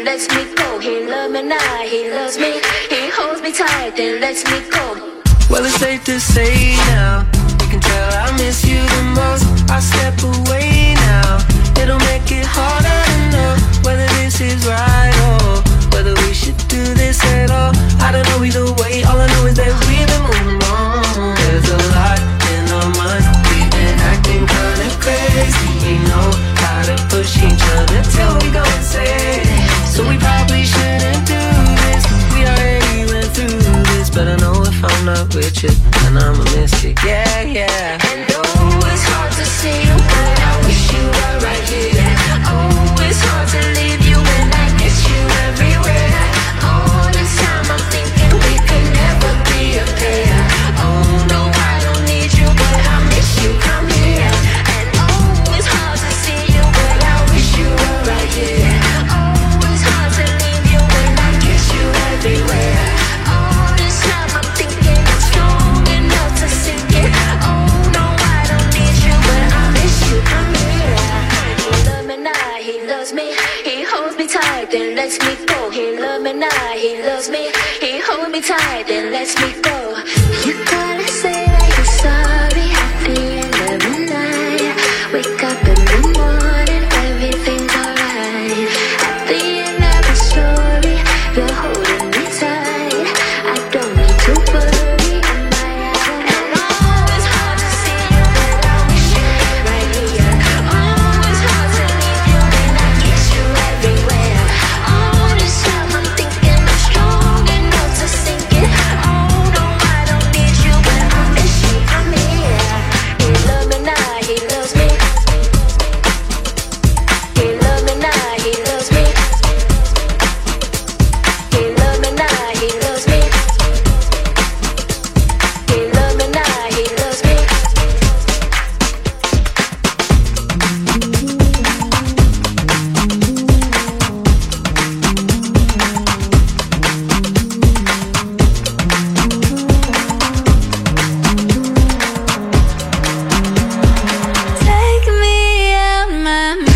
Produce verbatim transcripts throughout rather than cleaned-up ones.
lets me go. He loves me now, he loves me. He holds me tight, then lets me go. Well, it's safe to say now, you can tell I miss you the most. I step away now, it'll make it harder to know whether this is right or whether we should do this at all. I don't know either way, all I know is that we've been moving on. There's a lot in our minds, we've been acting kinda crazy. We know how to push each other till we go insane. So we probably shouldn't do this, we already went through this. But I know if I'm not with you, then I'ma miss you, yeah, yeah. And oh, it's hard to see you, but I wish you were right here. Oh, it's hard to leave you when I miss you everywhere. All this time I'm thinking we could never be a pair. Oh no, I don't need you, but I miss you, come here. And oh, it's hard to see you, but I wish you were right here. Oh, it's hard to leave you when I kiss you everywhere. All this time I'm thinking I'm strong enough to sink it. Oh no, I don't need you, but I miss you, come here. He loves me now, he loves me. He holds me tight, then lets me go. He loves me now, he loves me. He holds me tight, then lets me go. You gotta say that you're sorry at the end of the night. Wake up in the morning, everything's alright. At the end of the story, you're holding me tight. I don't need to worry, am I out? And oh, it's hard to see you, but I wish you were right here. Oh, it's hard to leave you when I kiss you everywhere. All this time I'm thinking I'm strong enough to sink it. Oh no, I don't need you, but I miss you, I'm here. He loves me now, he loves me. He loves me now, he loves me. He loves me now, he loves me. He loves me now, he loves me. Take me out my mind.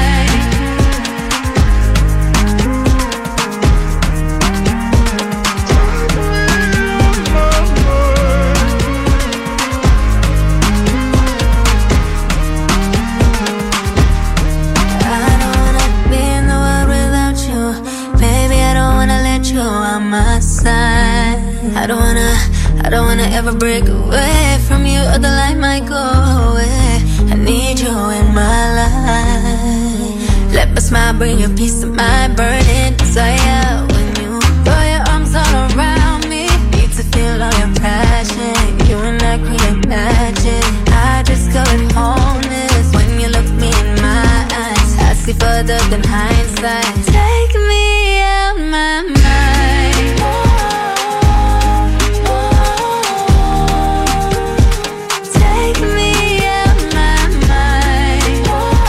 I don't wanna be in the world without you. Baby, I don't wanna let you on my side. I don't wanna, I don't wanna ever break away from you, or the light might go away. I need you in my life. Let my smile bring you peace of mind, burning desire. When you throw your arms all around me, need to feel all your passion. You and I create magic. I discovered wholeness when you look me in my eyes. I see further than hindsight. Take me out my mind. Take me out my mind.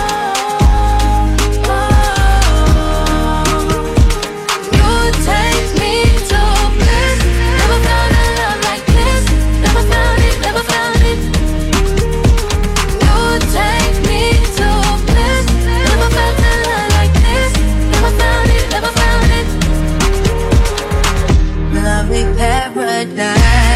You take me to bliss. Never found a love like this. Never found it, never found it. You take me to bliss. Never felt a love like this. Never found it, never found it. Lovely paradise.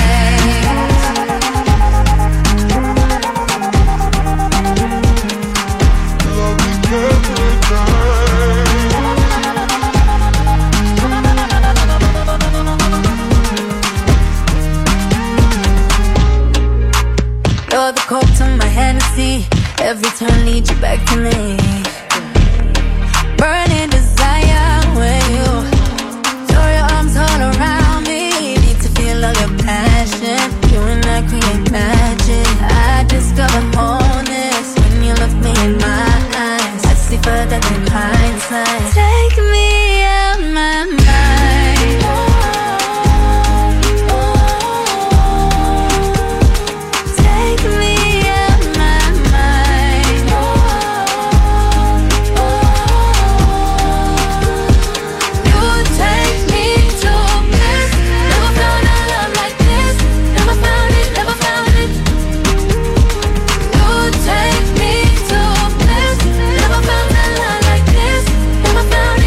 You're the coke to my Hennessy. Every turn leads you back to me. Burning desire when you throw your arms all around me. Need to feel all your passion. You and I create magic. I discover wholeness when you look me in my eyes. I see further than hindsight. Take me out my mind. Take me out my mind. You take me to bliss. Never found a love like this. Never found it, never found it. You take me to bliss. Never found a love like this. Never found it.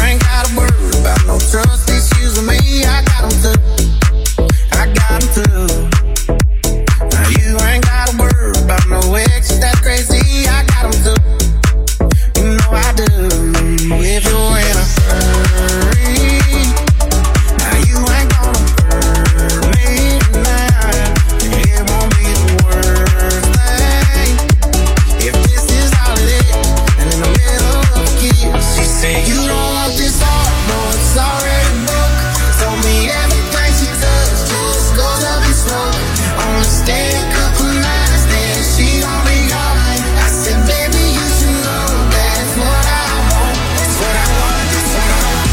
ain't gotta worry about no trust issues with me. I got 'em too. I got 'em too. Now you ain't gotta worry about no exes that's crazy. I got 'em too. You know I do. If you're in a hurry, now you ain't gonna hurt me tonight. It won't be the worst thing if this is all it is. And in the middle of the kiss, she said, you don't want this heart, no, it's already broke. Told me everything she does just goes up in smoke. Only stay a couple nights, then she gon' be gone. I said, baby, you should know that's what I want. That's what I want, that's what I want.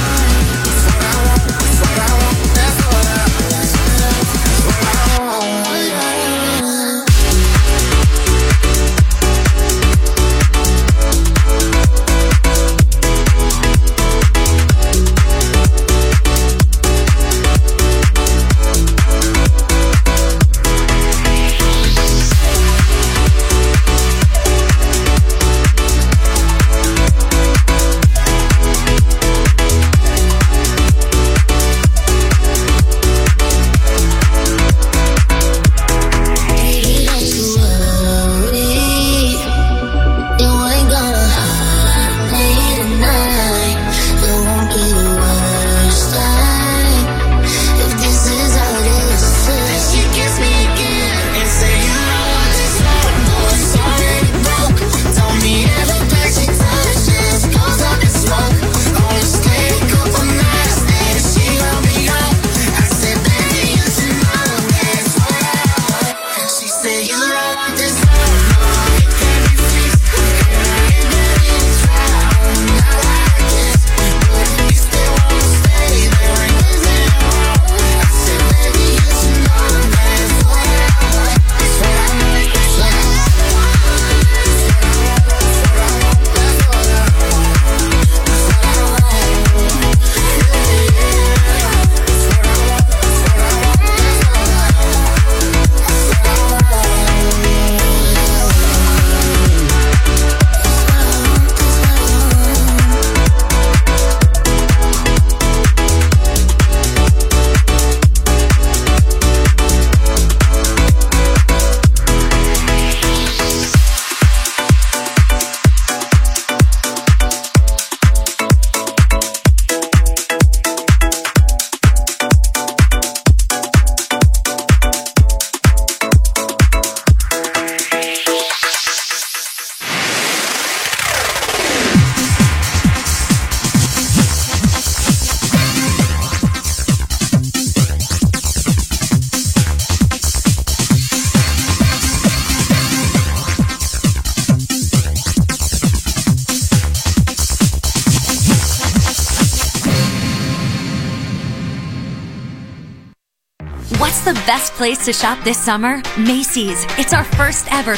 That's what I want, that's what I want. That's what I want, that's what I want. What's the best place to shop this summer? Macy's. It's our first ever